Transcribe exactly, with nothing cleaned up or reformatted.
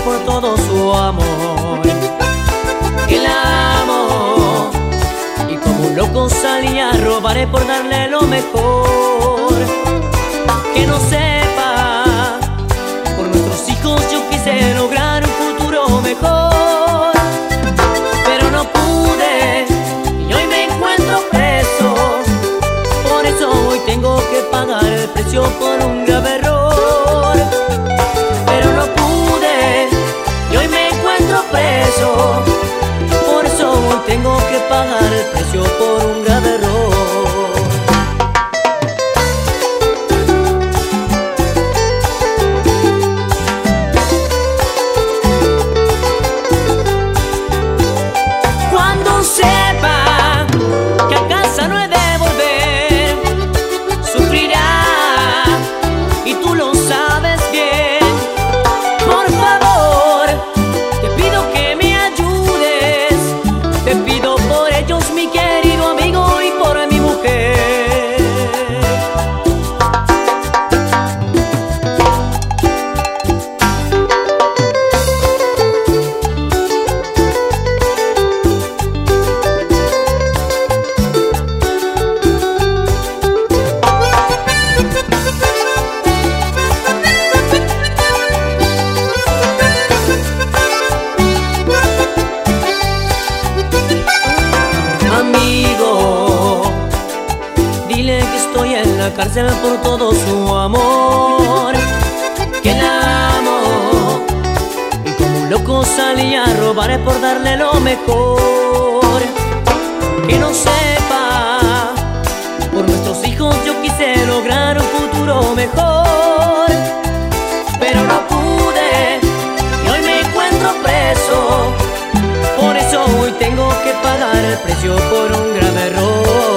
por todo su amor. Que la amo y como un loco salí a robaré por darle lo mejor. Que no sepa, por nuestros hijos yo quise lograr un futuro mejor, pero no pude y hoy me encuentro preso. Por eso hoy tengo que pagar el precio por un grave error. Pero no pude y hoy me encuentro preso. Por eso hoy tengo que pagar el precio por un grave error. Cuando sepa que a casa no he de volver, sufrirá y tú lo sabes bien. Por favor, te pido que me ayudes. Te pido por ellos, mi querido amigo, y por mi mujer. Amigo, dile que estoy en la cárcel por todo su amor. Que la amo y como un loco salí a robaré por darle lo mejor. Que no sepa, por nuestros hijos yo quise lograr un futuro mejor, pero no pude y hoy me encuentro preso. Por eso hoy tengo que pagar el precio por un grave error.